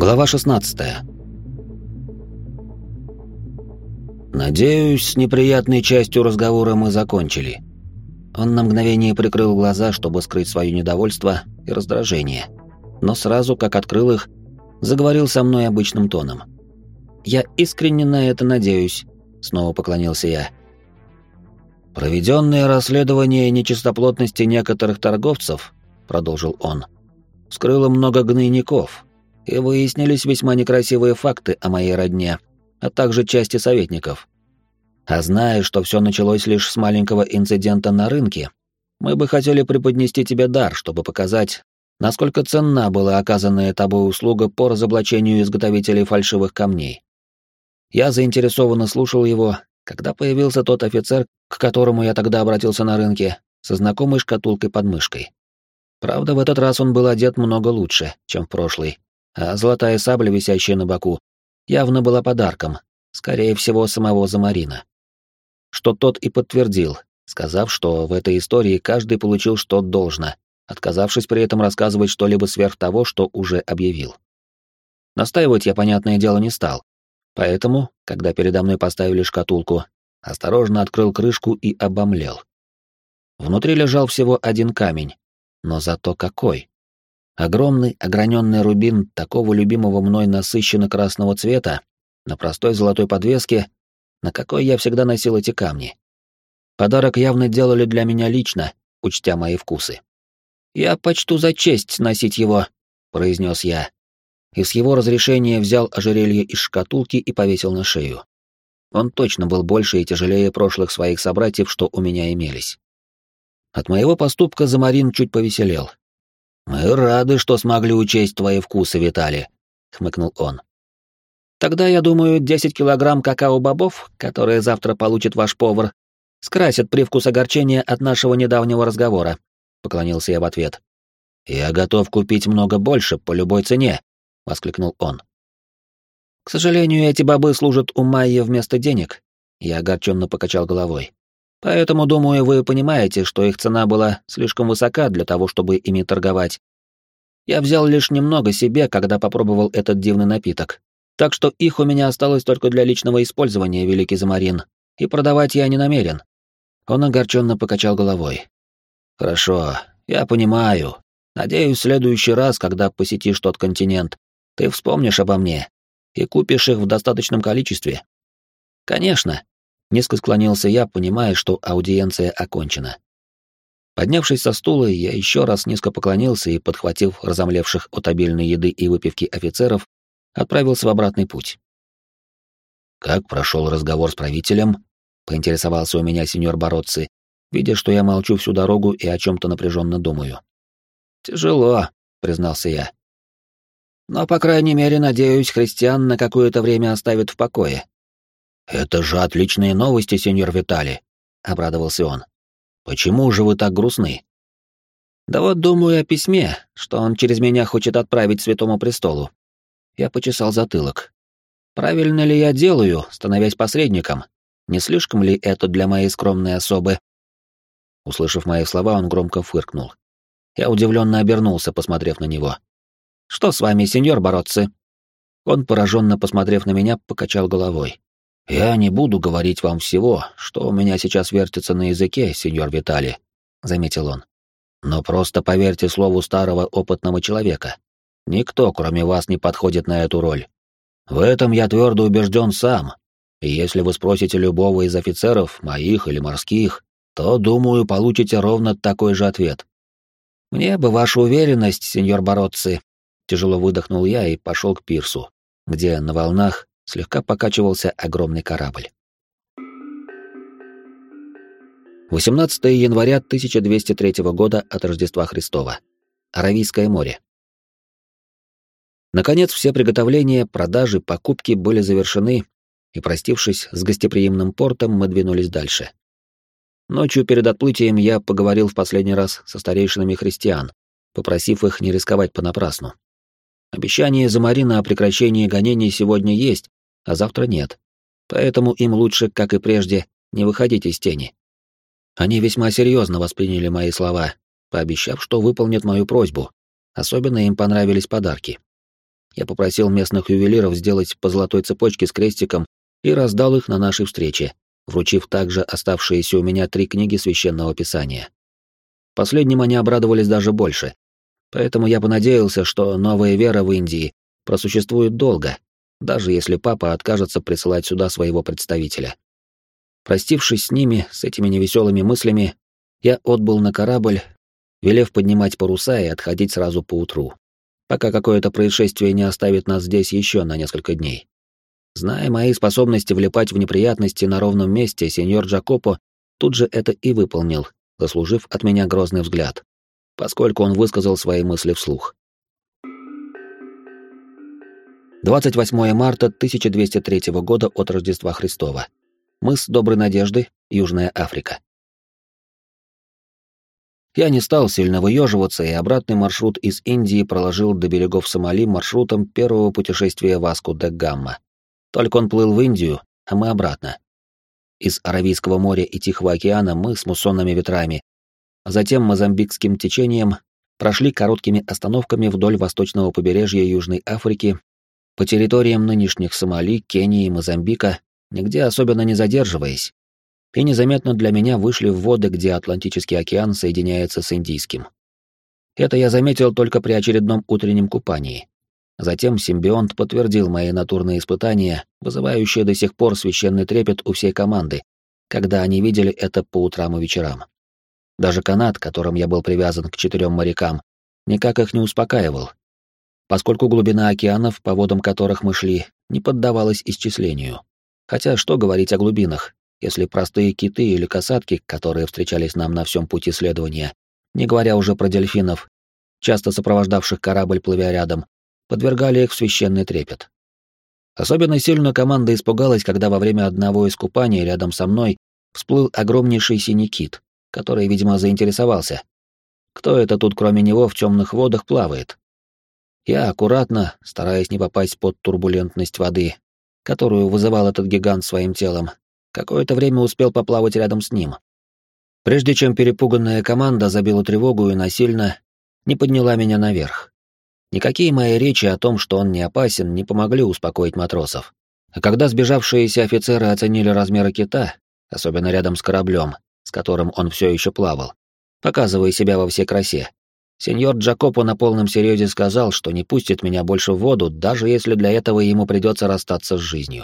Глава 16. Надеюсь, с неприятной частью разговора мы закончили. Он на мгновение прикрыл глаза, чтобы скрыть свое недовольство и раздражение, но сразу, как открыл их, заговорил со мной обычным тоном. «Я искренне на это надеюсь», — снова поклонился я. «Проведенное расследование нечистоплотности некоторых торговцев», — продолжил он, — «вскрыло много гнойников, и выяснились весьма некрасивые факты о моей родне, а также части советников. А зная, что все началось лишь с маленького инцидента на рынке, мы бы хотели преподнести тебе дар, чтобы показать, насколько ценна была оказанная тобой услуга по разоблачению изготовителей фальшивых камней». Я заинтересованно слушал его, когда появился тот офицер, к которому я тогда обратился на рынке, со знакомой шкатулкой под мышкой. Правда, в этот раз он был одет много лучше, чем в прошлый, а золотая сабля, висящая на боку, явно была подарком, скорее всего, самого Замарина. Что тот и подтвердил, сказав, что в этой истории каждый получил что должно, отказавшись при этом рассказывать что-либо сверх того, что уже объявил. Настаивать я, понятное дело, не стал. Поэтому, когда передо мной поставили шкатулку, осторожно открыл крышку и обомлел. Внутри лежал всего один камень, но зато какой! Огромный ограненный рубин такого любимого мной насыщенно-красного цвета на простой золотой подвеске, на какой я всегда носил эти камни. Подарок явно делали для меня лично, учтя мои вкусы. «Я почту за честь носить его», — произнес я, и с его разрешения взял ожерелье из шкатулки и повесил на шею. Он точно был больше и тяжелее прошлых своих собратьев, что у меня имелись. От моего поступка Замарин чуть повеселел. «Мы рады, что смогли учесть твои вкусы, Виталий», — хмыкнул он. «Тогда, я думаю, 10 килограмм какао-бобов, которые завтра получит ваш повар, скрасят привкус огорчения от нашего недавнего разговора», — поклонился я в ответ. «Я готов купить много больше по любой цене», — воскликнул он. «К сожалению, эти бобы служат у Майи вместо денег», — я огорченно покачал головой. «Поэтому, думаю, вы понимаете, что их цена была слишком высока для того, чтобы ими торговать. Я взял лишь немного себе, когда попробовал этот дивный напиток, так что их у меня осталось только для личного использования, великий Замарин, и продавать я не намерен». Он огорченно покачал головой. «Хорошо, я понимаю. Надеюсь, в следующий раз, когда посетишь тот континент, ты вспомнишь обо мне и купишь их в достаточном количестве». «Конечно», — низко склонился я, понимая, что аудиенция окончена. Поднявшись со стула, я еще раз низко поклонился и, подхватив разомлевших от обильной еды и выпивки офицеров, отправился в обратный путь. «Как прошел разговор с правителем?» — поинтересовался у меня сеньор Бароцци, видя, что я молчу всю дорогу и о чем-то напряженно думаю. «Тяжело», — признался я. «Но, по крайней мере, надеюсь, христиан на какое-то время оставят в покое». «Это же отличные новости, сеньор Виталий», — обрадовался он. «Почему же вы так грустны?» «Да вот думаю о письме, что он через меня хочет отправить Святому Престолу». Я почесал затылок. «Правильно ли я делаю, становясь посредником? Не слишком ли это для моей скромной особы?» Услышав мои слова, он громко фыркнул. Я удивленно обернулся, посмотрев на него. «Что с вами, сеньор Бароцци?» Он, пораженно посмотрев на меня, покачал головой. «Я не буду говорить вам всего, что у меня сейчас вертится на языке, сеньор Виталий», — заметил он. «Но просто поверьте слову старого опытного человека. Никто, кроме вас, не подходит на эту роль. В этом я твердо убежден сам, и если вы спросите любого из офицеров, моих или морских, то, думаю, получите ровно такой же ответ». «Мне бы ваша уверенность, сеньор Бароцци», — тяжело выдохнул я и пошел к пирсу, где на волнах слегка покачивался огромный корабль. 18 января 1203 года от Рождества Христова. Аравийское море. Наконец, все приготовления, продажи, покупки были завершены, и, простившись с гостеприимным портом, мы двинулись дальше. Ночью перед отплытием я поговорил в последний раз со старейшинами христиан, попросив их не рисковать понапрасну. Обещание Замарина о прекращении гонений сегодня есть, а завтра нет. Поэтому им лучше, как и прежде, не выходить из тени. Они весьма серьезно восприняли мои слова, пообещав, что выполнят мою просьбу. Особенно им понравились подарки. я попросил местных ювелиров сделать по золотой цепочке с крестиком и раздал их на нашей встрече, вручив также оставшиеся у меня 3 книги Священного Писания. Последним они обрадовались даже больше, поэтому я понадеялся, что новая вера в Индии просуществует долго, даже если папа откажется присылать сюда своего представителя. Простившись с ними, с этими невеселыми мыслями, я отбыл на корабль, велев поднимать паруса и отходить сразу поутру, пока какое-то происшествие не оставит нас здесь еще на несколько дней. Зная мои способности влипать в неприятности на ровном месте, сеньор Джакопо тут же это и выполнил, заслужив от меня грозный взгляд, поскольку он высказал свои мысли вслух. 28 марта 1203 года от Рождества Христова. Мыс Доброй Надежды, Южная Африка. Я не стал сильно выеживаться, и обратный маршрут из Индии проложил до берегов Сомали маршрутом первого путешествия Васко де Гамма. Только он плыл в Индию, а мы обратно. Из Аравийского моря и Тихого океана мы с муссонными ветрами, а затем Мозамбикским течением прошли короткими остановками вдоль восточного побережья Южной Африки по территориям нынешних Сомали, Кении и Мозамбика, нигде особенно не задерживаясь, и незаметно для меня вышли в воды, где Атлантический океан соединяется с Индийским. Это я заметил только при очередном утреннем купании. Затем симбионт подтвердил мои натурные испытания, вызывающие до сих пор священный трепет у всей команды, когда они видели это по утрам и вечерам. Даже канат, которым я был привязан к 4 морякам, никак их не успокаивал, поскольку глубина океанов, по водам которых мы шли, не поддавалась исчислению. Хотя что говорить о глубинах, если простые киты или касатки, которые встречались нам на всем пути следования, не говоря уже про дельфинов, часто сопровождавших корабль, плывя рядом, подвергали их в священный трепет. Особенно сильно команда испугалась, когда во время одного из купаний рядом со мной всплыл огромнейший синий кит, который, видимо, заинтересовался. Кто это тут, кроме него, в темных водах плавает? Я аккуратно, стараясь не попасть под турбулентность воды, которую вызывал этот гигант своим телом, какое-то время успел поплавать рядом с ним. Прежде чем перепуганная команда забила тревогу и насильно не подняла меня наверх. Никакие мои речи о том, что он не опасен, не помогли успокоить матросов. А когда сбежавшиеся офицеры оценили размеры кита, особенно рядом с кораблем, с которым он все еще плавал, показывая себя во всей красе, сеньор Джакопо на полном серьезе сказал, что не пустит меня больше в воду, даже если для этого ему придется расстаться с жизнью.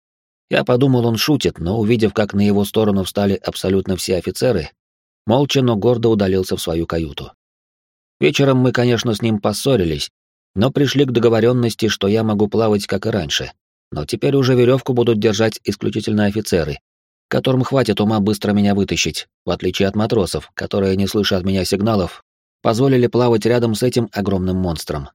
Я подумал, он шутит, но, увидев, как на его сторону встали абсолютно все офицеры, молча, но гордо удалился в свою каюту. Вечером мы, конечно, с ним поссорились, но пришли к договоренности, что я могу плавать, как и раньше, но теперь уже веревку будут держать исключительно офицеры, которым хватит ума быстро меня вытащить, в отличие от матросов, которые, не слыша от меня сигналов, позволили плавать рядом с этим огромным монстром.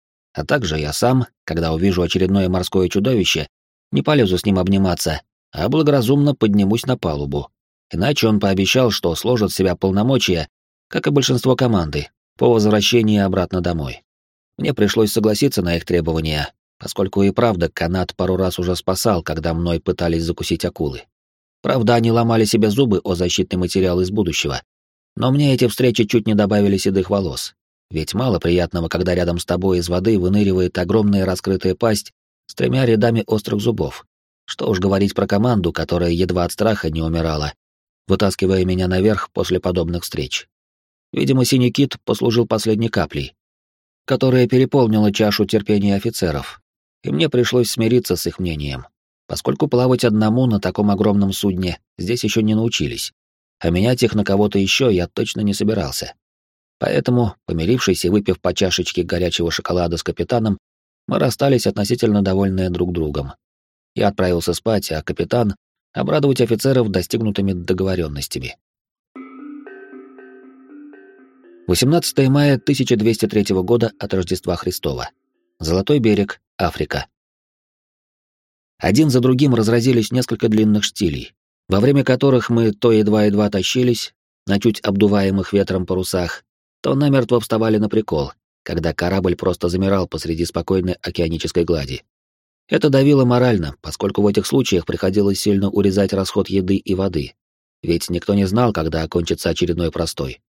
А также я сам, когда увижу очередное морское чудовище, не полезу с ним обниматься, а благоразумно поднимусь на палубу. Иначе он пообещал, что сложит в себя полномочия, как и большинство команды, по возвращении обратно домой. Мне пришлось согласиться на их требования, поскольку и правда канат пару раз уже спасал, когда мной пытались закусить акулы. Правда, они ломали себе зубы о защитный материал из будущего, но мне эти встречи чуть не добавили седых волос, ведь мало приятного, когда рядом с тобой из воды выныривает огромная раскрытая пасть с 3 рядами острых зубов. Что уж говорить про команду, которая едва от страха не умирала, вытаскивая меня наверх после подобных встреч. Видимо, синий кит послужил последней каплей, которая переполнила чашу терпения офицеров, и мне пришлось смириться с их мнением, поскольку плавать одному на таком огромном судне здесь еще не научились, а менять их на кого-то еще я точно не собирался. Поэтому, помирившись и выпив по чашечке горячего шоколада с капитаном, мы расстались относительно довольные друг другом. Я отправился спать, а капитан — обрадовать офицеров достигнутыми договоренностями. 18 мая 1203 года от Рождества Христова. Золотой берег, Африка. Один за другим разразились несколько длинных штилей, во время которых мы то едва-едва тащились на чуть обдуваемых ветром парусах, то намертво вставали на прикол, когда корабль просто замирал посреди спокойной океанической глади. Это давило морально, поскольку в этих случаях приходилось сильно урезать расход еды и воды, ведь никто не знал, когда окончится очередной простой.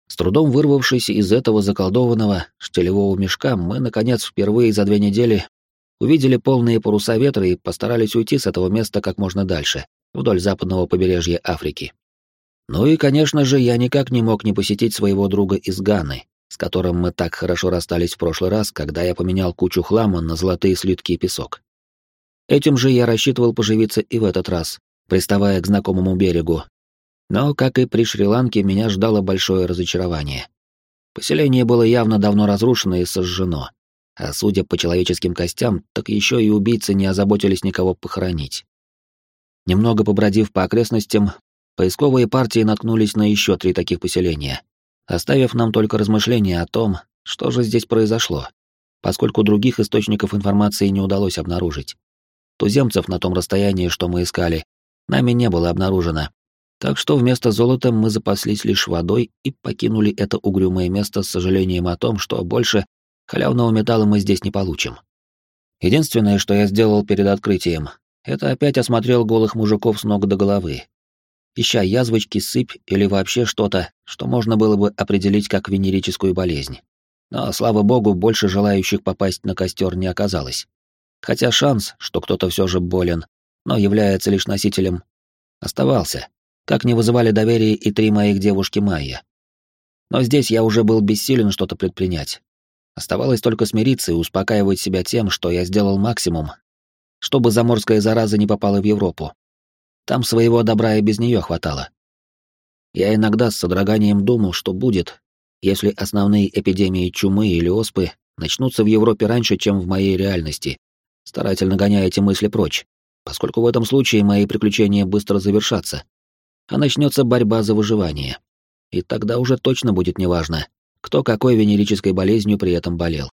С трудом вырвавшись из этого заколдованного штилевого мешка, мы, наконец, впервые за 2 недели увидели полные паруса ветра и постарались уйти с этого места как можно дальше, вдоль западного побережья Африки. Ну и, конечно же, я никак не мог не посетить своего друга из Ганы, с которым мы так хорошо расстались в прошлый раз, когда я поменял кучу хлама на золотые слитки и песок. Этим же я рассчитывал поживиться и в этот раз, приставая к знакомому берегу. Но, как и при Шри-Ланке, меня ждало большое разочарование. Поселение было явно давно разрушено и сожжено, а судя по человеческим костям, так еще и убийцы не озаботились никого похоронить. Немного побродив по окрестностям, поисковые партии наткнулись на еще 3 таких поселения, оставив нам только размышления о том, что же здесь произошло, поскольку других источников информации не удалось обнаружить. Туземцев на том расстоянии, что мы искали, нами не было обнаружено, так что вместо золота мы запаслись лишь водой и покинули это угрюмое место с сожалением о том, что больше халявного металла мы здесь не получим. Единственное, что я сделал перед открытием, это опять осмотрел голых мужиков с ног до головы, ища язвочки, сыпь или вообще что-то, что можно было бы определить как венерическую болезнь. Но, слава богу, больше желающих попасть на костер не оказалось. Хотя шанс, что кто-то все же болен, но является лишь носителем, оставался, как не вызывали доверия и 3 моих девушки Майя. Но здесь я уже был бессилен что-то предпринять. Оставалось только смириться и успокаивать себя тем, что я сделал максимум, чтобы заморская зараза не попала в Европу. Там своего добра и без нее хватало. Я иногда с содроганием думал, что будет, если основные эпидемии чумы или оспы начнутся в Европе раньше, чем в моей реальности, старательно гоняя эти мысли прочь, поскольку в этом случае мои приключения быстро завершатся, а начнется борьба за выживание. И тогда уже точно будет неважно, кто какой венерической болезнью при этом болел.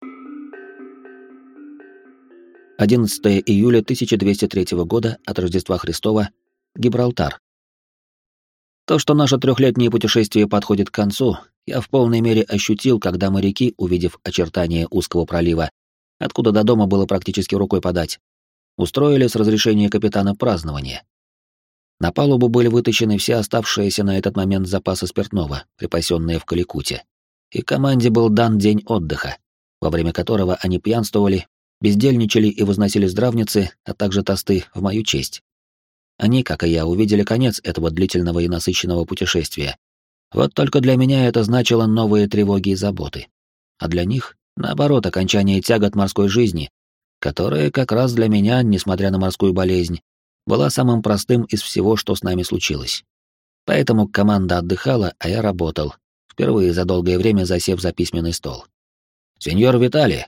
11 июля 1203 года от Рождества Христова, Гибралтар. То, что наше 3-летнее путешествие подходит к концу, я в полной мере ощутил, когда моряки, увидев очертания узкого пролива, откуда до дома было практически рукой подать, устроили с разрешения капитана празднование. На палубу были вытащены все оставшиеся на этот момент запасы спиртного, припасенные в Каликуте, и команде был дан день отдыха, во время которого они пьянствовали, бездельничали и возносили здравницы, а также тосты в мою честь. Они, как и я, увидели конец этого длительного и насыщенного путешествия. Вот только для меня это значило новые тревоги и заботы. А для них, наоборот, окончание тягот морской жизни, которая как раз для меня, несмотря на морскую болезнь, была самым простым из всего, что с нами случилось. Поэтому команда отдыхала, а я работал, впервые за долгое время засев за письменный стол. «Сеньор Витали!»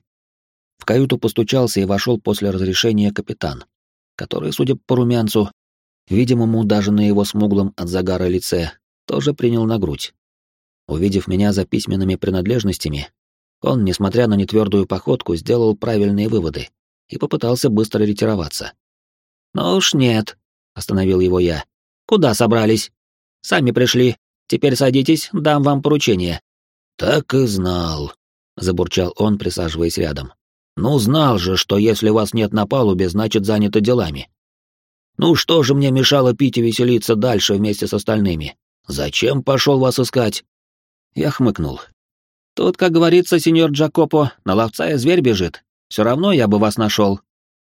В каюту постучался и вошел после разрешения капитан, который, судя по румянцу, видимому даже на его смуглом от загара лице, тоже принял на грудь. Увидев меня за письменными принадлежностями, он, несмотря на нетвердую походку, сделал правильные выводы и попытался быстро ретироваться. «Ну уж нет», — остановил его я. «Куда собрались? Сами пришли. Теперь садитесь, дам вам поручение». «Так и знал», — забурчал он, присаживаясь рядом. «Ну, знал же, что если вас нет на палубе, значит, заняты делами. Ну, что же мне мешало пить и веселиться дальше вместе с остальными? Зачем пошел вас искать?» Я хмыкнул. «Тут, как говорится, сеньор Джакопо, на ловца и зверь бежит. Все равно я бы вас нашел».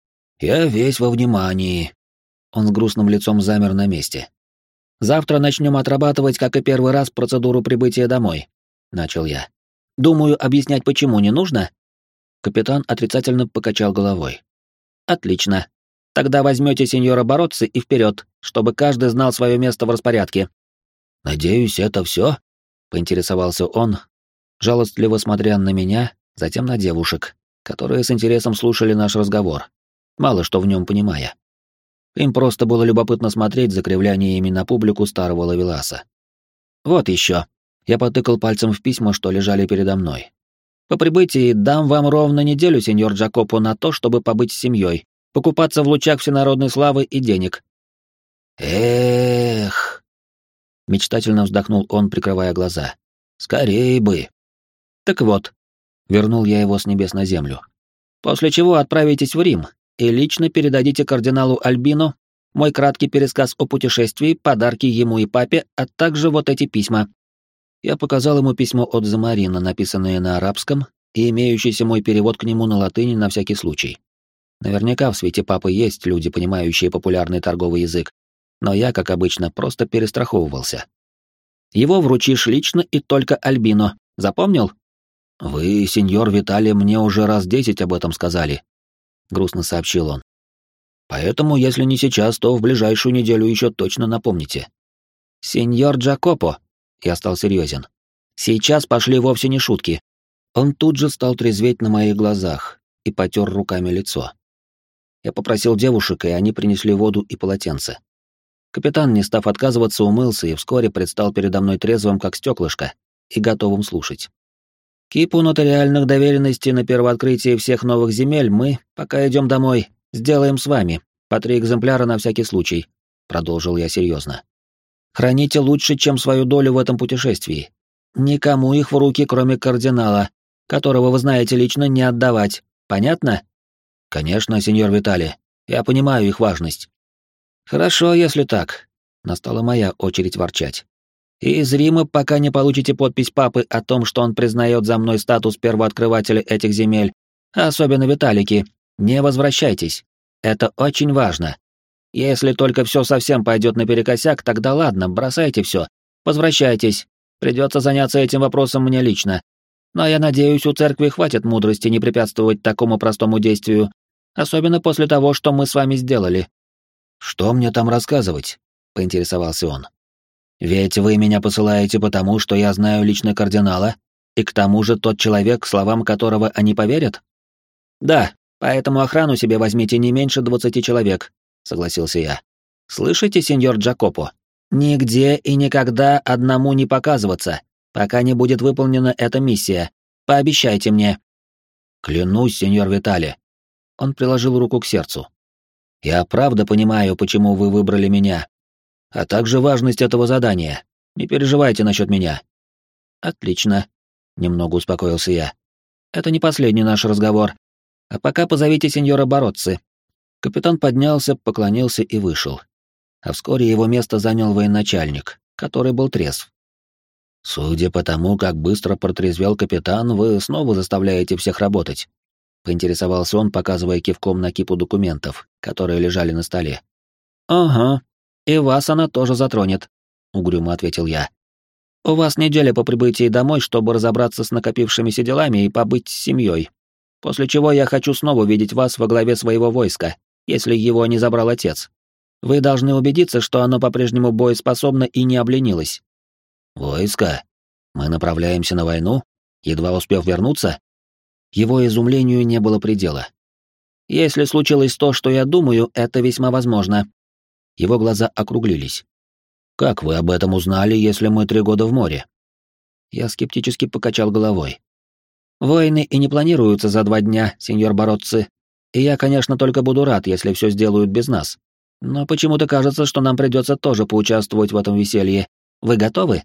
«Я весь во внимании». Он с грустным лицом замер на месте. «Завтра начнем отрабатывать, как и первый раз, процедуру прибытия домой», — начал я. «Думаю, объяснять почему не нужно?» Капитан отрицательно покачал головой. «Отлично. Тогда возьмете сеньора Бородцы и вперед, чтобы каждый знал свое место в распорядке». «Надеюсь, это все?» — поинтересовался он, жалостливо смотря на меня, затем на девушек, которые с интересом слушали наш разговор, мало что в нем понимая. Им просто было любопытно смотреть за кривляниями на публику старого ловеласа. «Вот еще». Я потыкал пальцем в письма, что лежали передо мной. «По прибытии дам вам ровно неделю, сеньор Джакопо, на то, чтобы побыть с семьей, покупаться в лучах всенародной славы и денег». «Эх!» — мечтательно вздохнул он, прикрывая глаза. «Скорей бы!» «Так вот», — вернул я его с небес на землю, «после чего отправитесь в Рим и лично передадите кардиналу Альбино мой краткий пересказ о путешествии, подарки ему и папе, а также вот эти письма». Я показал ему письмо от Замарина, написанное на арабском, и имеющийся мой перевод к нему на латыни на всякий случай. Наверняка в свете папы есть люди, понимающие популярный торговый язык, но я, как обычно, просто перестраховывался. Его вручишь лично и только Альбино. Запомнил? Вы, сеньор Виталий, мне уже раз 10 об этом сказали, грустно сообщил он. Поэтому, если не сейчас, то в ближайшую неделю еще точно напомните. Сеньор Джакопо, я стал серьезен. Сейчас пошли вовсе не шутки. Он тут же стал трезветь на моих глазах и потер руками лицо. Я попросил девушек, и они принесли воду и полотенце. Капитан, не став отказываться, умылся и вскоре предстал передо мной трезвым, как стеклышко, и готовым слушать. Кипу нотариальных доверенностей на первооткрытии всех новых земель мы, пока идем домой, сделаем с вами, по 3 экземпляра на всякий случай, продолжил я серьезно. Храните лучше, чем свою долю в этом путешествии. Никому их в руки, кроме кардинала, которого вы знаете лично, не отдавать. Понятно? Конечно, сеньор Виталий. Я понимаю их важность. Хорошо, если так. Настала моя очередь ворчать. И из Рима, пока не получите подпись папы о том, что он признает за мной статус первооткрывателя этих земель, а особенно Виталики, не возвращайтесь. Это очень важно. Если только все совсем пойдет наперекосяк, тогда ладно, бросайте все. Возвращайтесь. Придется заняться этим вопросом мне лично. Но я надеюсь, у церкви хватит мудрости не препятствовать такому простому действию, особенно после того, что мы с вами сделали. Что мне там рассказывать? Поинтересовался он. Ведь вы меня посылаете потому, что я знаю лично кардинала, и к тому же тот человек, словам которого они поверят? Да, поэтому охрану себе возьмите не меньше 20 человек, согласился я. Слышите, сеньор Джакопо? Нигде и никогда одному не показываться, пока не будет выполнена эта миссия. Пообещайте мне. Клянусь, сеньор Виталий. Он приложил руку к сердцу. Я правда понимаю, почему вы выбрали меня, а также важность этого задания. Не переживайте насчет меня. Отлично, немного успокоился я. Это не последний наш разговор. А пока позовите сеньора Бароцци. Капитан поднялся, поклонился и вышел. А вскоре его место занял военачальник, который был трезв. Судя по тому, как быстро протрезвел капитан, вы снова заставляете всех работать. Поинтересовался он, показывая кивком на кипу документов, которые лежали на столе. Ага. «И вас она тоже затронет», — угрюмо ответил я. «У вас неделя по прибытии домой, чтобы разобраться с накопившимися делами и побыть с семьей. После чего я хочу снова видеть вас во главе своего войска, если его не забрал отец. Вы должны убедиться, что оно по-прежнему боеспособно и не обленилось». «Войско? Мы направляемся на войну, едва успев вернуться?» Его изумлению не было предела. «Если случилось то, что я думаю, это весьма возможно». Его глаза округлились. «Как вы об этом узнали, если мы 3 года в море?» Я скептически покачал головой. «Войны и не планируются за 2 дня, сеньор Бароцци, и я, конечно, только буду рад, если все сделают без нас. Но почему-то кажется, что нам придется тоже поучаствовать в этом веселье. Вы готовы?»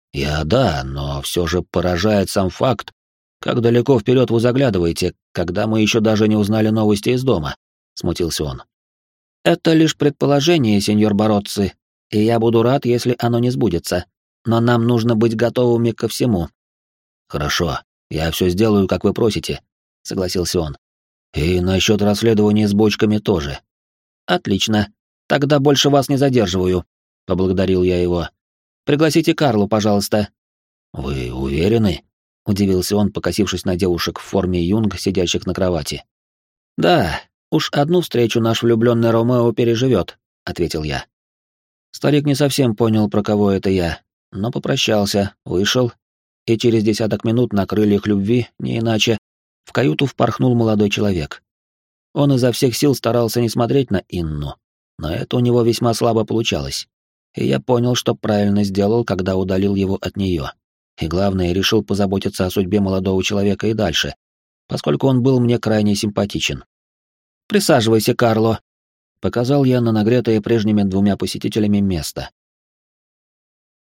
Да, но все же поражает сам факт, как далеко вперед вы заглядываете, когда мы еще даже не узнали новости из дома», — смутился он. «Это лишь предположение, сеньор Бароцци, и я буду рад, если оно не сбудется. Но нам нужно быть готовыми ко всему». «Хорошо, я все сделаю, как вы просите», — согласился он. «И насчет расследования с бочками тоже». «Отлично. Тогда больше вас не задерживаю», — поблагодарил я его. «Пригласите Карлу, пожалуйста». «Вы уверены?» — удивился он, покосившись на девушек в форме юнг, сидящих на кровати. «Да. Уж одну встречу наш влюбленный Ромео переживет», — ответил я. Старик не совсем понял, про кого это я, но попрощался, вышел, и через 10 минут на крыльях любви, не иначе, в каюту впорхнул молодой человек. Он изо всех сил старался не смотреть на Инну, но это у него весьма слабо получалось, и я понял, что правильно сделал, когда удалил его от нее. И главное, решил позаботиться о судьбе молодого человека и дальше, поскольку он был мне крайне симпатичен. «Присаживайся, Карло», — показал я на нагретое прежними 2 посетителями место.